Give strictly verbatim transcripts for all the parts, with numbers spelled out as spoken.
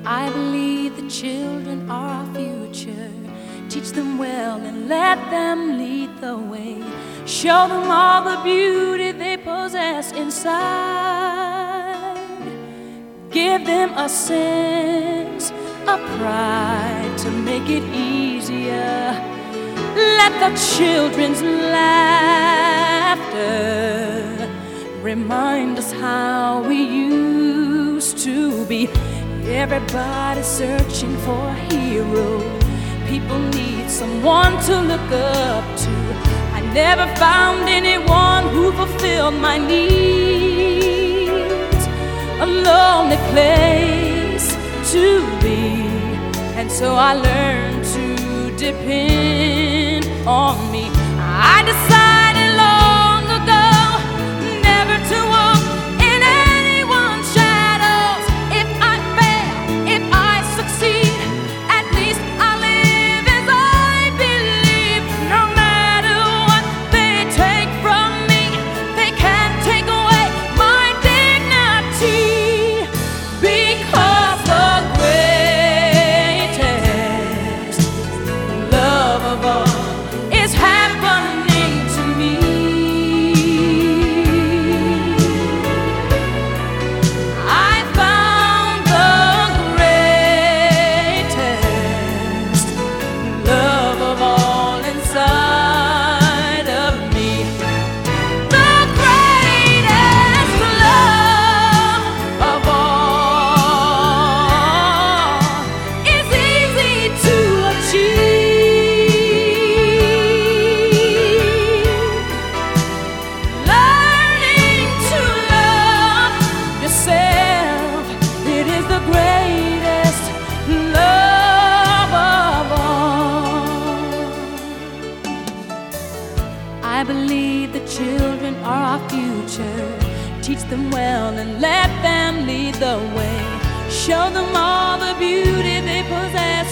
I believe the children are our future. Teach them well and let them lead the way. Show them all the beauty they possess inside. Give them a sense of pride to make it easier. Let the children's laughter remind us how we used to be. Everybody's searching for a hero. People need someone to look up to. I never found anyone who fulfilled my needs. A lonely place to be, and so I learned to depend on me. I decided long ago never to walk in anyone's shadows. If I fail, if I succeed, at least I live as I believe. No matter what they take from me, they can't take away my dignity. Because the greatest love of all is happening to me. I found the greatest love of all inside of me. The greatest love of all is easy to achieve. Learning to love yourself, it is the greatest love of all. I believe the children are our future. Teach them well and let them lead the way. Show them all the beauty they possess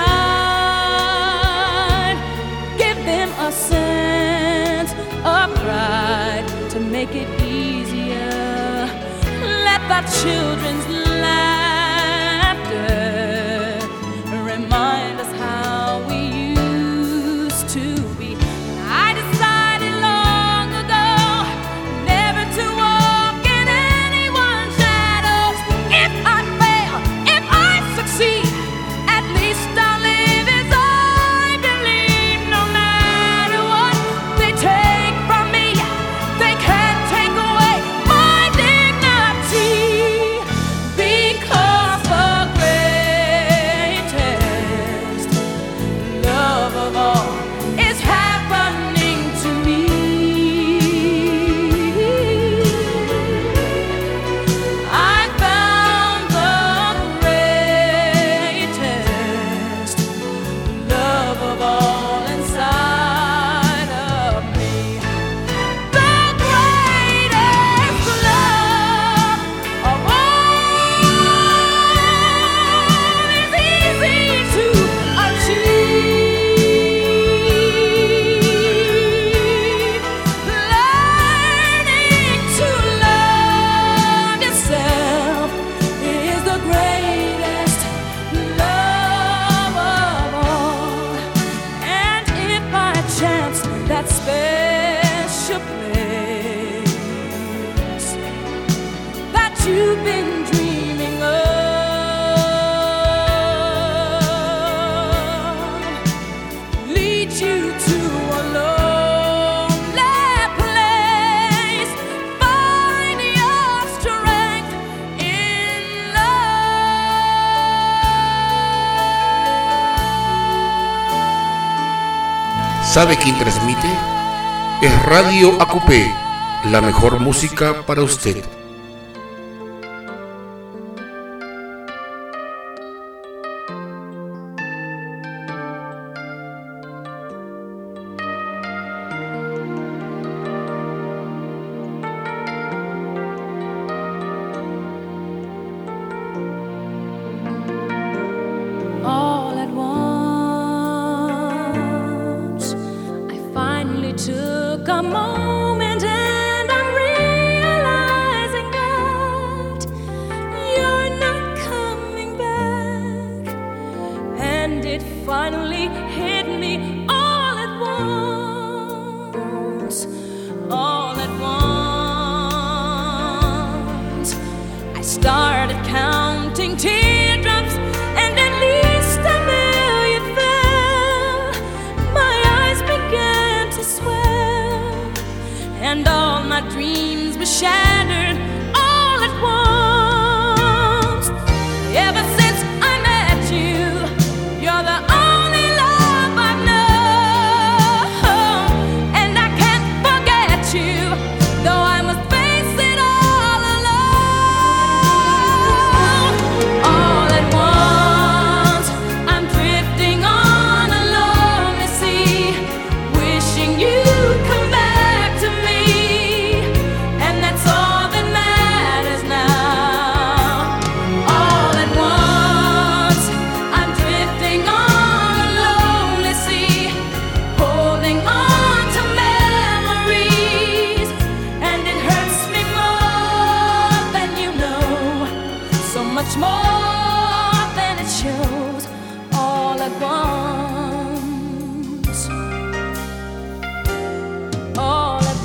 inside. Give them a sense of pride to make it easier. Let the children's laughter remind us how we used to be. I decided long ago never to walk in anyone's shadows. If I fail, if I succeed, at least I'll live as I believe. No matter what they take from me, they can't take away my dignity. Because the greatest love of all is happening to me. I found the greatest love of all inside of me. The greatest love of all is easy to achieve. Learning to love yourself is the greatest love of all. And if by chance that special place that you've been dreaming of leads you to a lonely place, find your strength in love. ¿Sabe quién transmite? Es Radio Acupé, la mejor música para usted. All at once, I finally took a moment and I'm realizing that you're not coming back. and all my dreams were shattered all at once. Ever since I met you, you're the only love I've known, and I can't forget you, though I must face it all alone. All at once, I'm drifting on a lonely sea, wishing you'd come back to me, and that's all that matters now. All at once, I'm drifting on a lonely sea, holding on to memories, and it hurts me more than you know, so much more than it shows. All at once, all at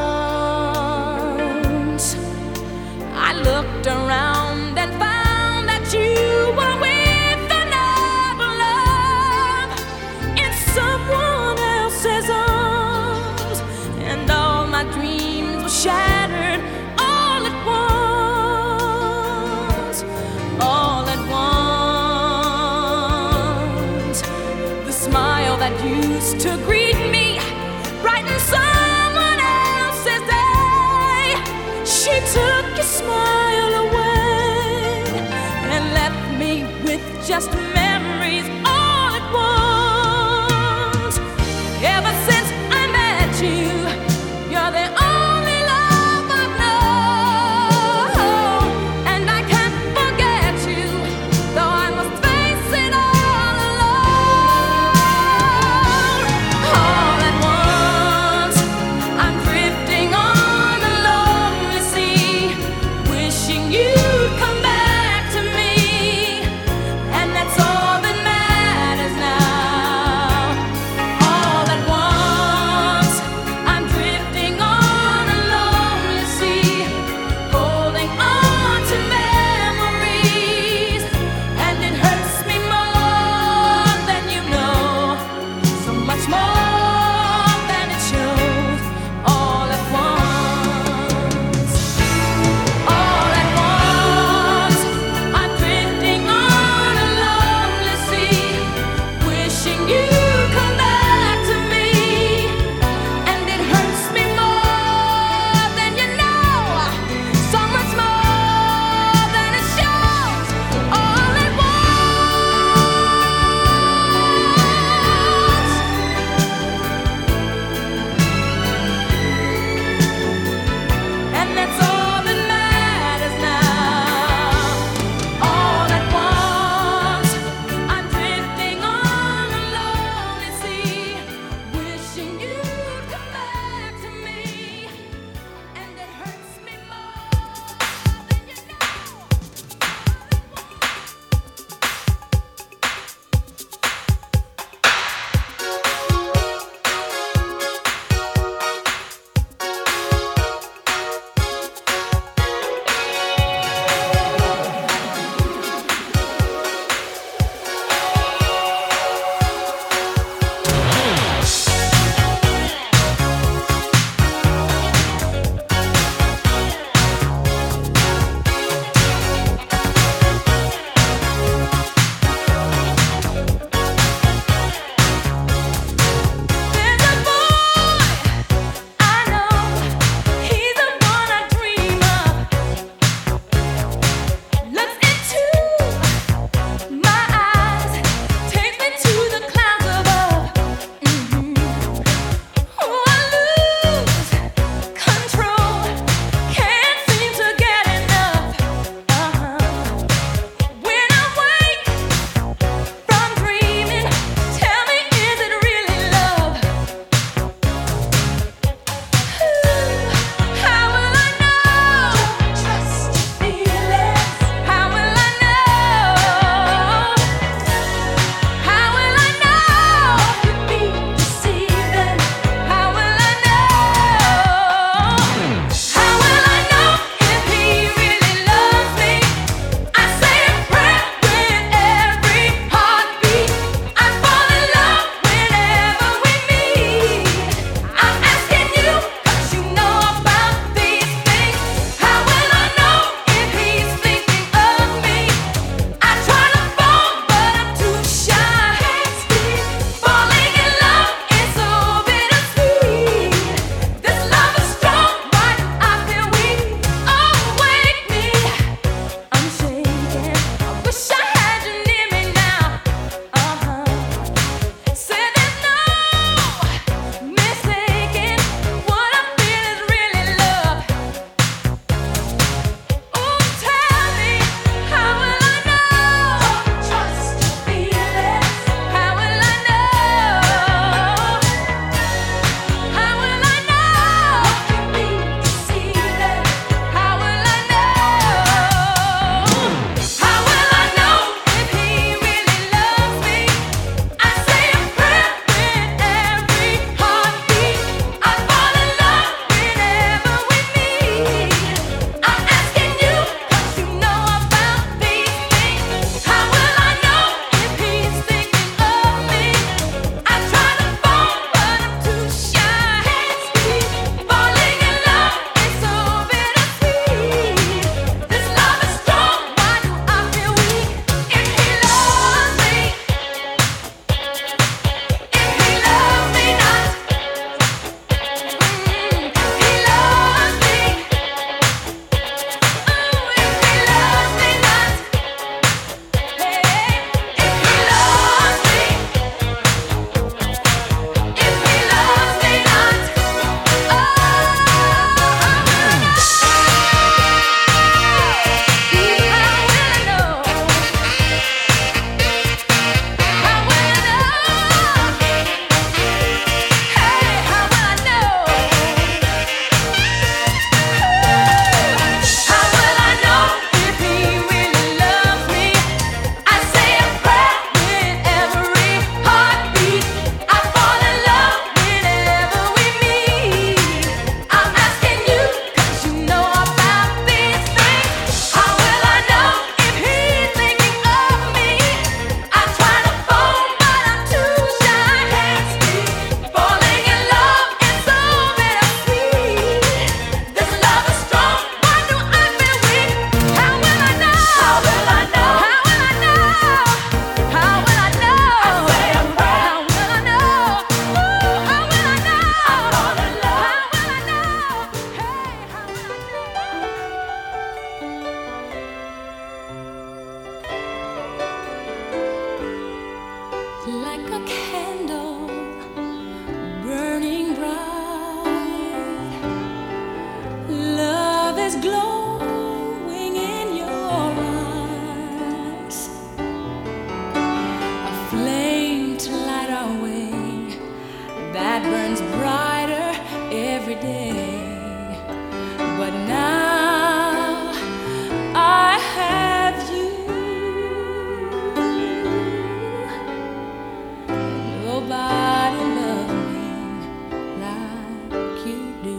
once, I looked around and found that you were with another love in someone else's arms, and all my dreams were shattered all at once. All at once, the smile that used to greet me brightened someone else's day. She took your smile away and left me with just memories all at once. Ever since I met you, you're the only love I've known, and I can't forget you, though I must face it all alone. All at once, I'm drifting on a lonely sea, wishing you'd come back to me, and that's all burns brighter every day. But now I have you. Nobody loves me like you do.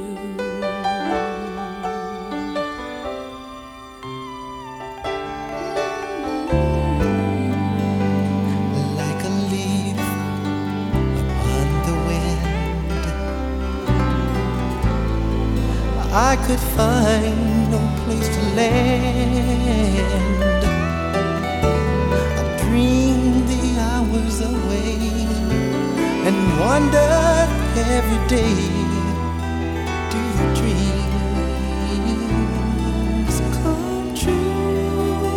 Like a leaf upon the wind, I could find no place to land. I dreamed the hours away and wondered every day, do the dreams come true?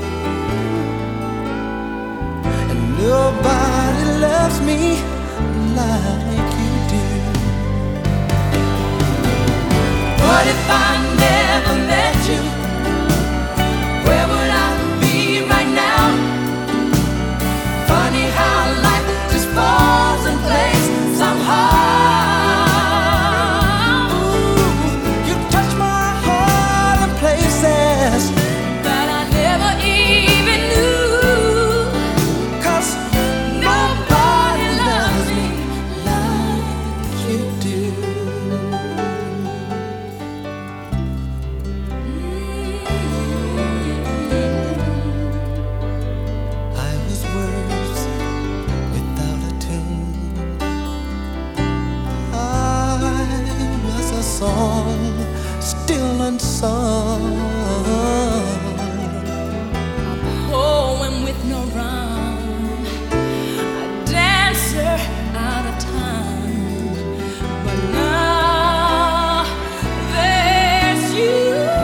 And nobody loves me like you do. What if I never met you? Where would I be right now? Funny how life just falls in place somehow. Ooh, you touch my heart in places That I never even knew. 'cause Nobody loves me like you do. I was words without a tune. I was a song still unsung. Poem with no rhyme, a dancer out of time. But now there's you,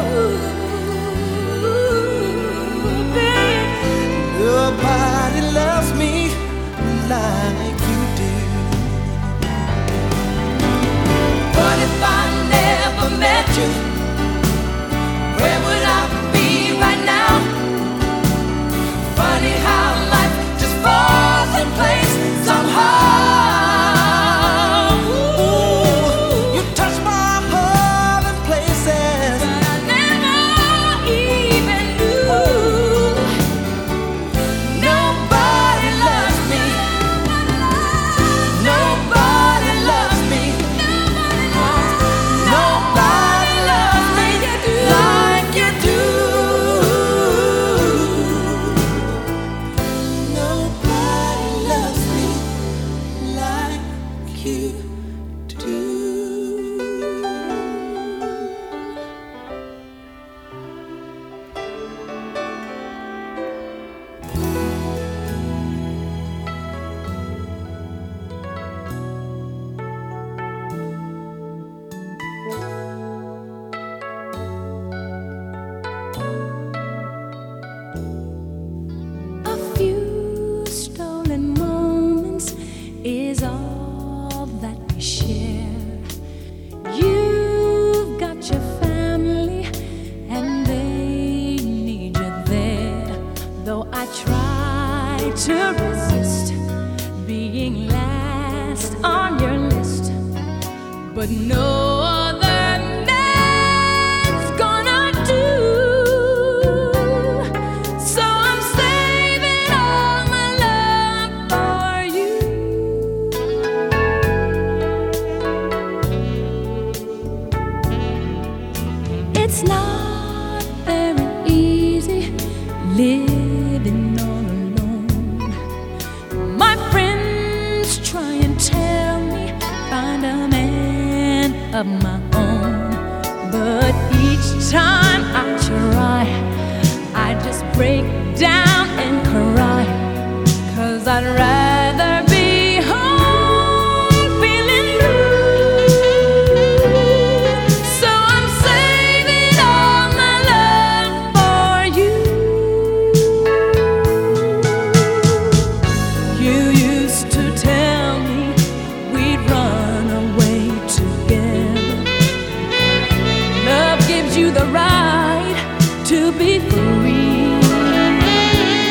babe. Nobody loves me like you do. What if I never met you? Where would I be right now? Funny how life just falls in place somehow. Ooh, you touch my heart in places That I never even knew. Nobody loves me. Nobody loves me. Nobody loves me like you do. Nobody loves me like you do. A few stolen moments is all that we share. You've got your family and they need you there. Though I try to resist being last on your list, but no other man's gonna do. So I'm saving all my love for you. It's not very easy living all alone. My friends try and tell me find a man of my own, but each time I try, I just break down and cry. 'Cause I'd rather be home feeling blue. So I'm saving all my love for you. You used to tell me we'd run away together. Love gives you the right to be free.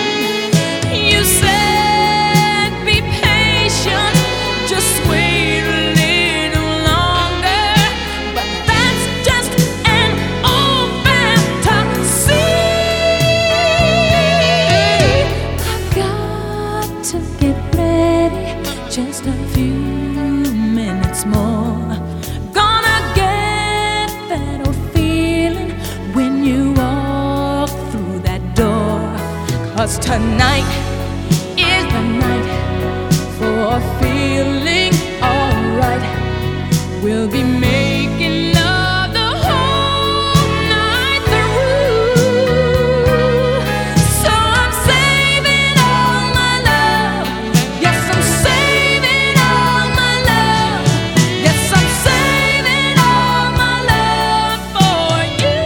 once more. Gonna get that old feeling when you walk through that door. 'Cause tonight is the night for feeling alright. We'll be making love the whole night through. So I'm saving all my love. Yes, I'm saving all my love. Yes, I'm saving all my love for you.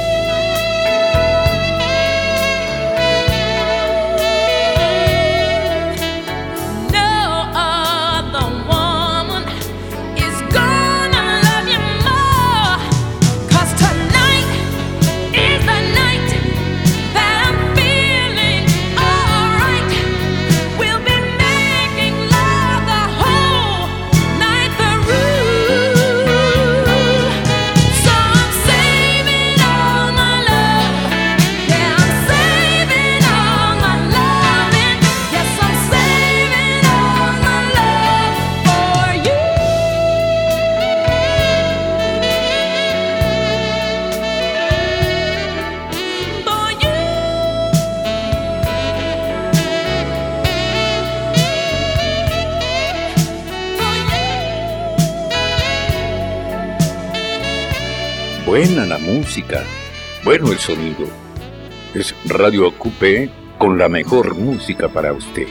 No other woman is gonna love you more. 'Cause tonight is the night that I'm feeling alright. We'll be making love the whole night through. So I'm saving all my love. Yeah, I'm saving all my loving. Yes, I'm saving all my love for you. For you. Buena la música, bueno el sonido. Es Radio Ocupe con la mejor música para usted.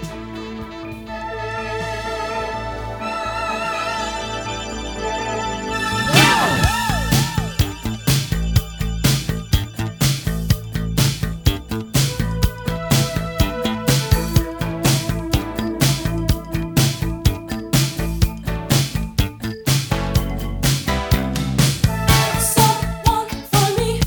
Someone for me.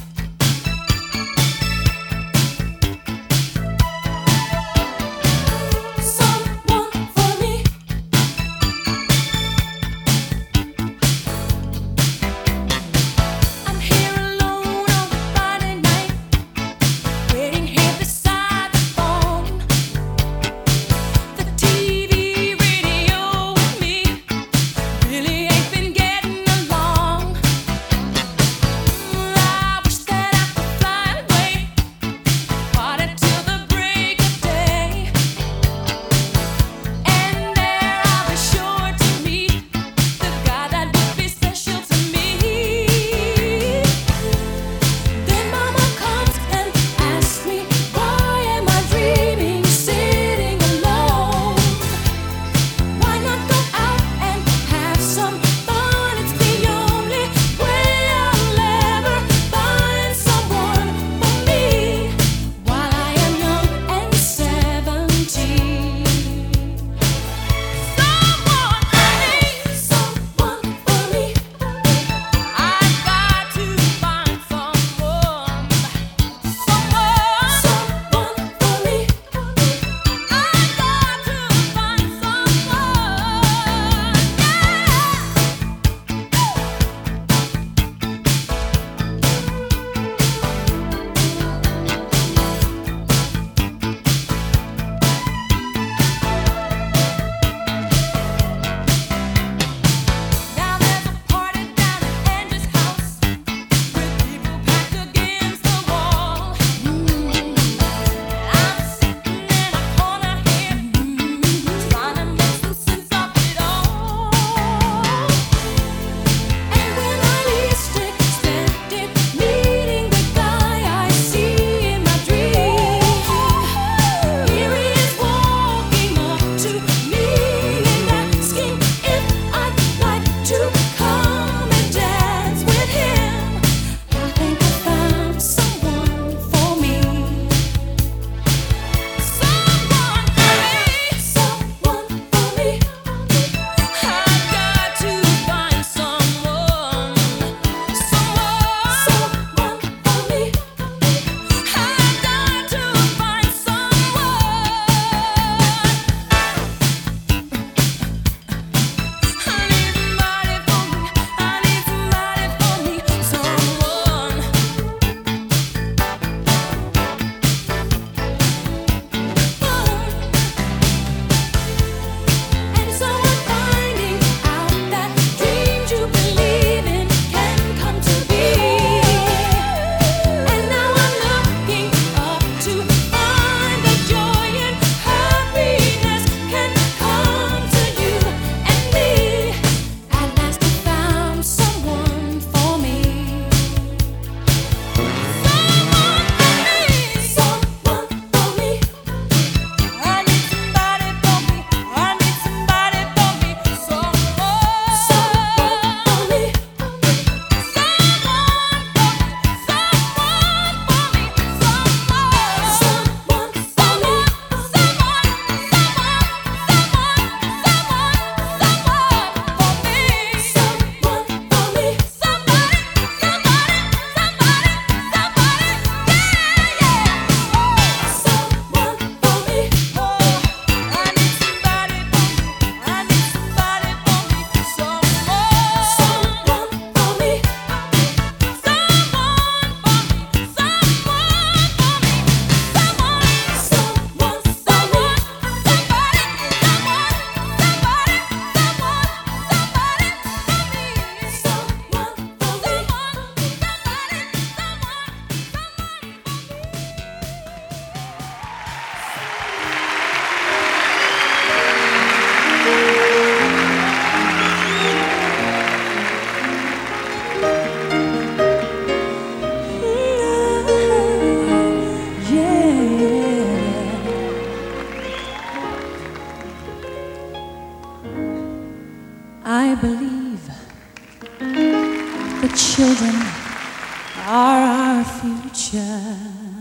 children are our future.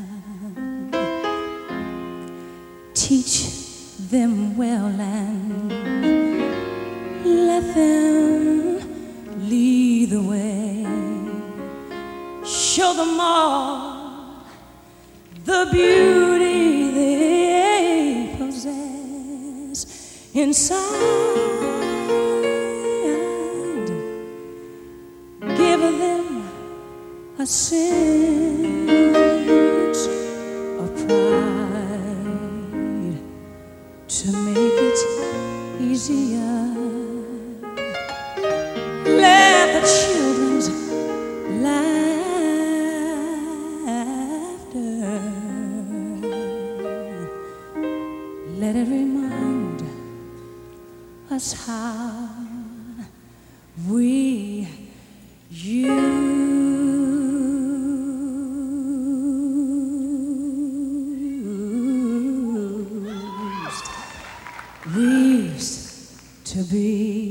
Teach them well and let them lead the way. Show them all the beauty they possess inside. Give them a sense of pride to make it easier. Let the children's laughter, let it remind us how we used, we used to be.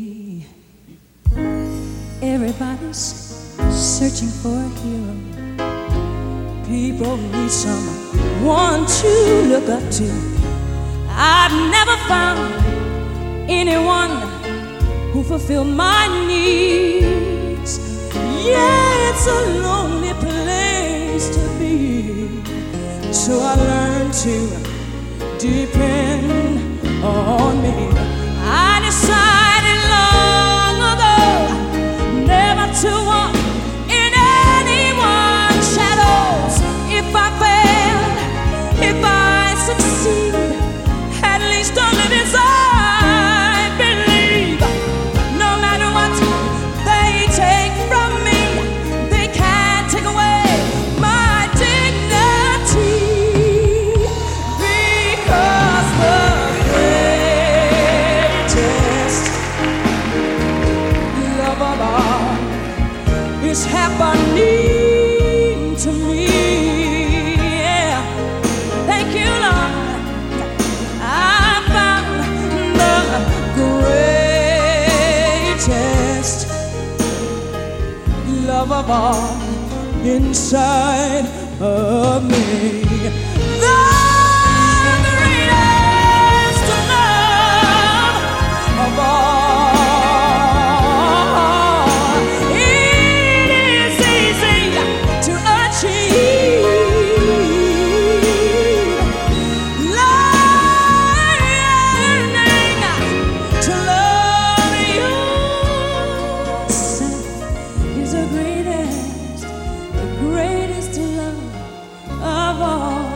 Everybody's searching for a hero. People need someone to look up to. I've never found anyone who fulfilled my needs. Yeah, it's a lonely place to be. So I learned to depend on me. I decided long ago never to walk in anyone's shadows. If I fail, if I succeed, at least I'll live as I believe. No matter what they take from me, they can't take away my dignity. Because the greatest love of all is happening to me. Yeah. Thank you, Lord. I found the greatest love of all inside of me. The greatest love of all. It is easy to achieve. Learning to love yourself is the greatest, the greatest love of all.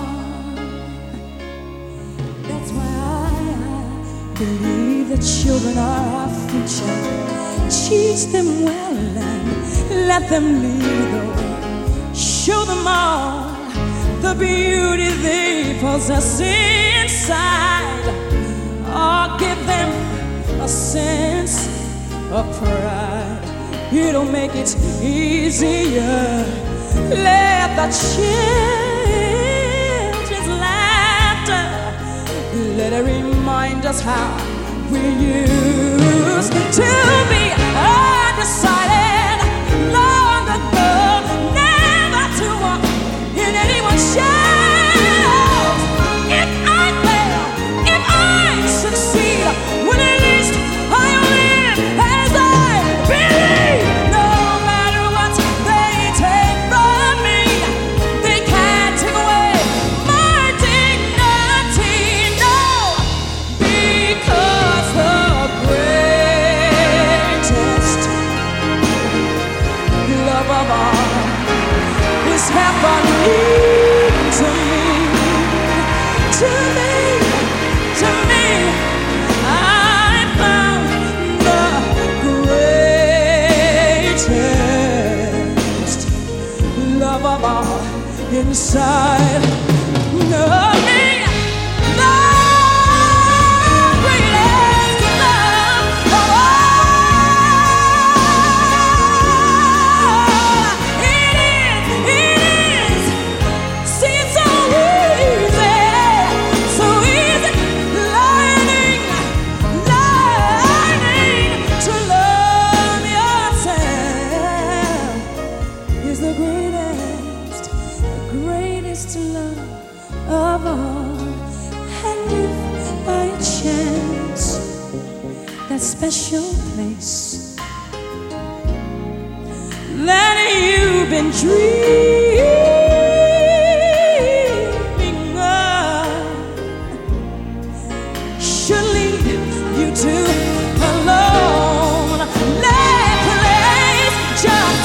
That's why I believe the children are our future. Teach them well and let them lead the way. Show them all the beauty they possess inside. Or give them a sense of pride. It'll make it easier. Let the children's laughter, let it remind us how we used to be. I decided long ago never to walk in anyone's shadows. If I fail, if I succeed, well, at least I'll live as I believe. No matter what they take from me, they can't take away my dignity. No, because the greatest love of all is happening to me, to me, to me. I found the greatest love of all inside of me. The greatest love of all. It is, it is. See, it's so easy, so easy. Learning, learning to love yourself. dreaming of should lead you to a lonely place. Just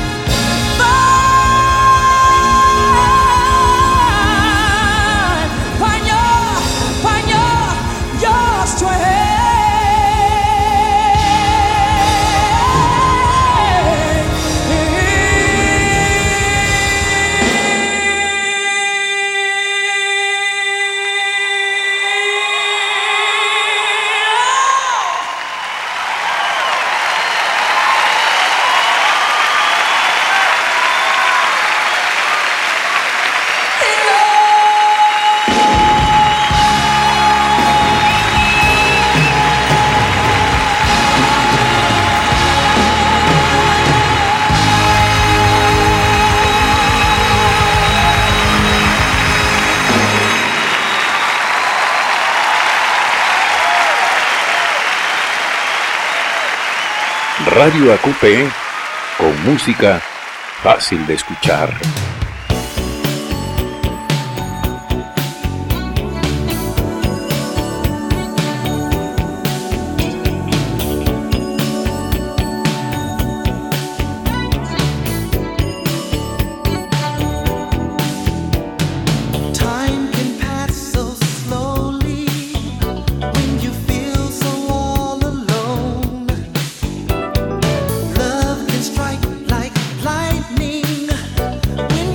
find, find your, find your, your strength. Radio A Q P, con música fácil de escuchar. Strike like lightning when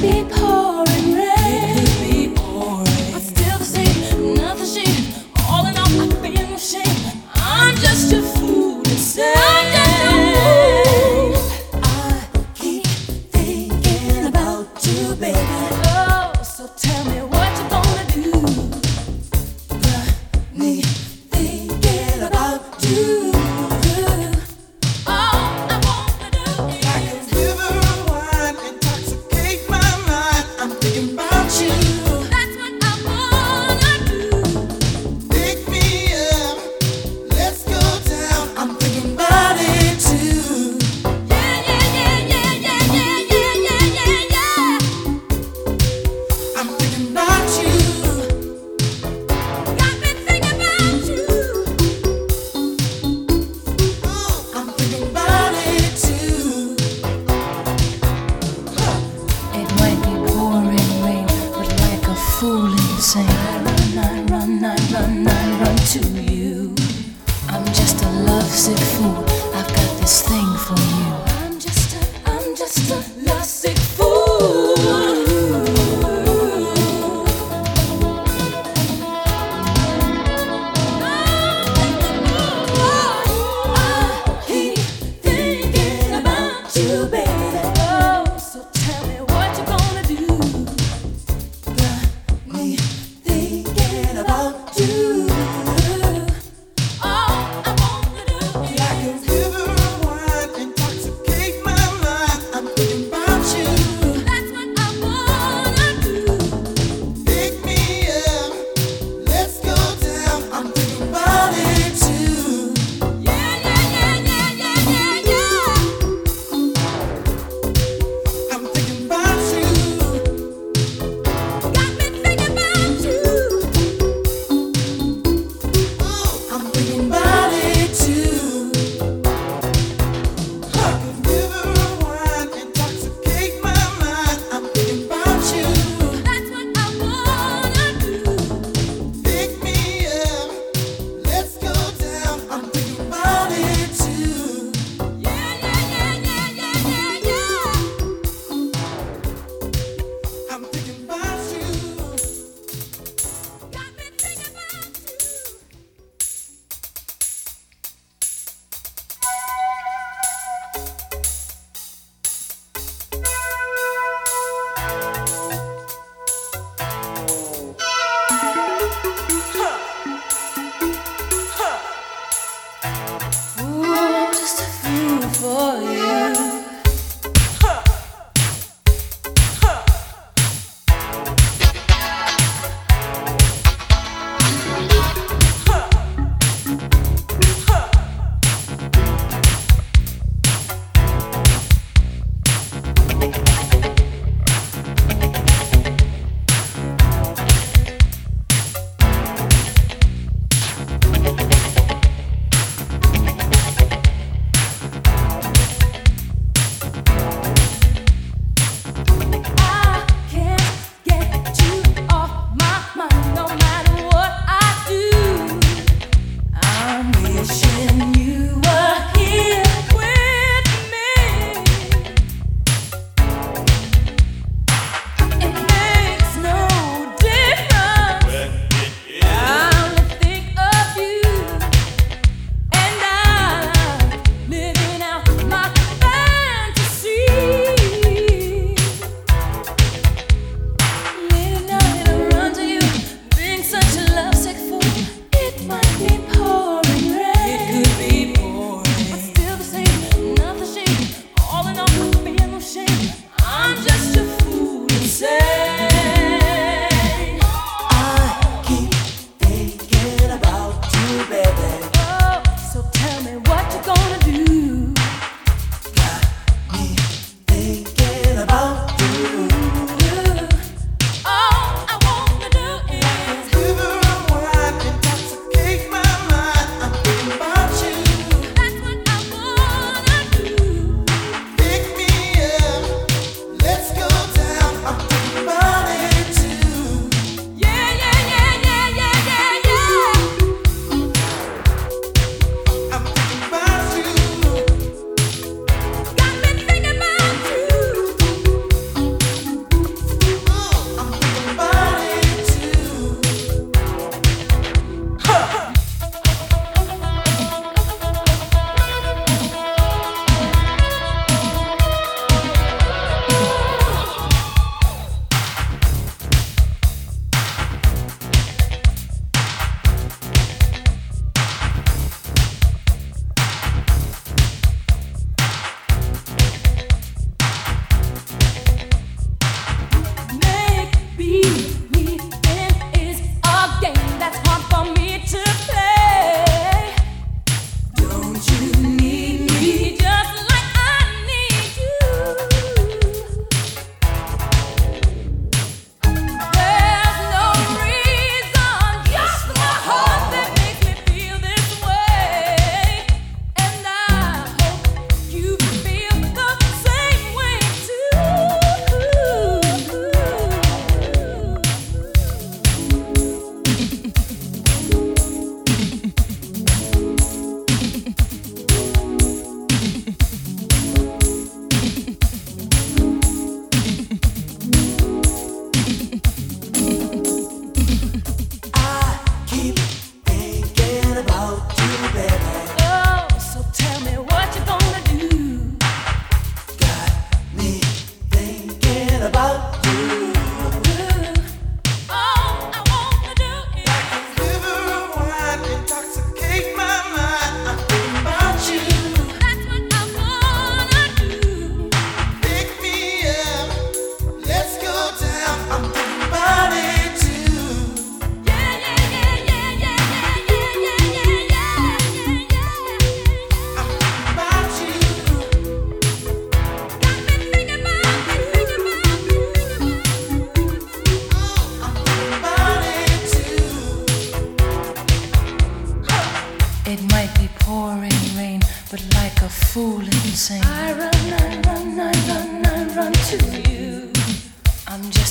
be pouring rain. It could be pouring. But still the same, nothing changed. All in all, I feel no shame. I'm just a fool to say. I'm just a fool. I keep thinking about you, baby. Oh, so tell me what you gonna do. Got me thinking about you. All I wanna do is Like a river of wine, intoxicate my mind. I'm thinking about you. that's what I wanna do. Pick me up, let's go down. I'm thinking about it too. Yeah, yeah, yeah, yeah, yeah, yeah, yeah, yeah, yeah, yeah. I'm thinking about you. Got me thinking about you. I'm thinking about it too. It might be pouring rain.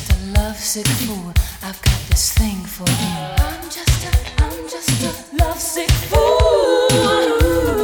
just a lovesick fool. I've got this thing for you. I'm just a, I'm just a lovesick fool.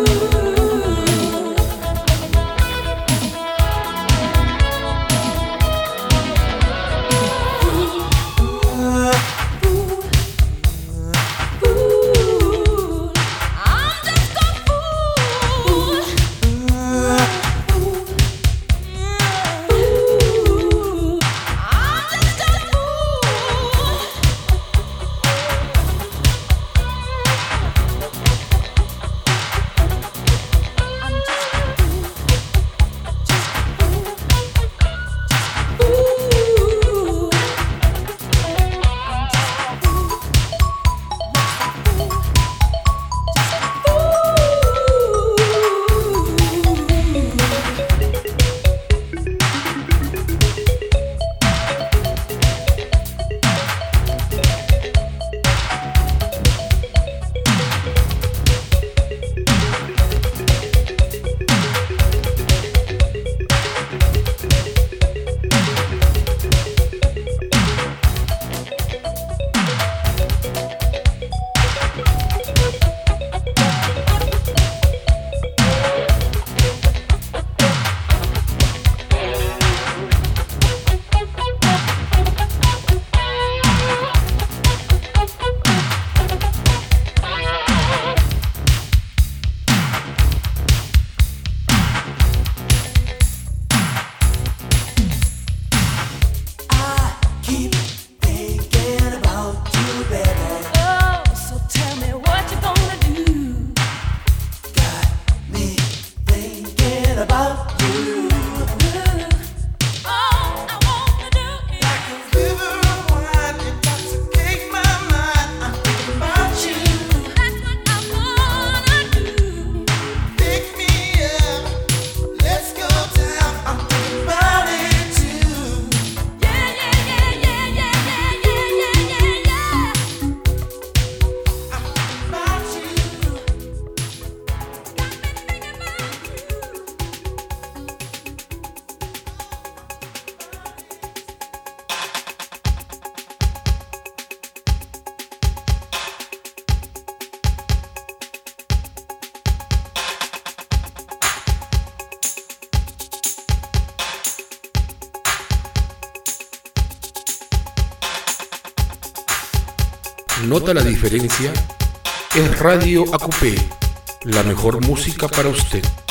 ¿Nota la diferencia? Es Radio A Q P, la mejor música para usted.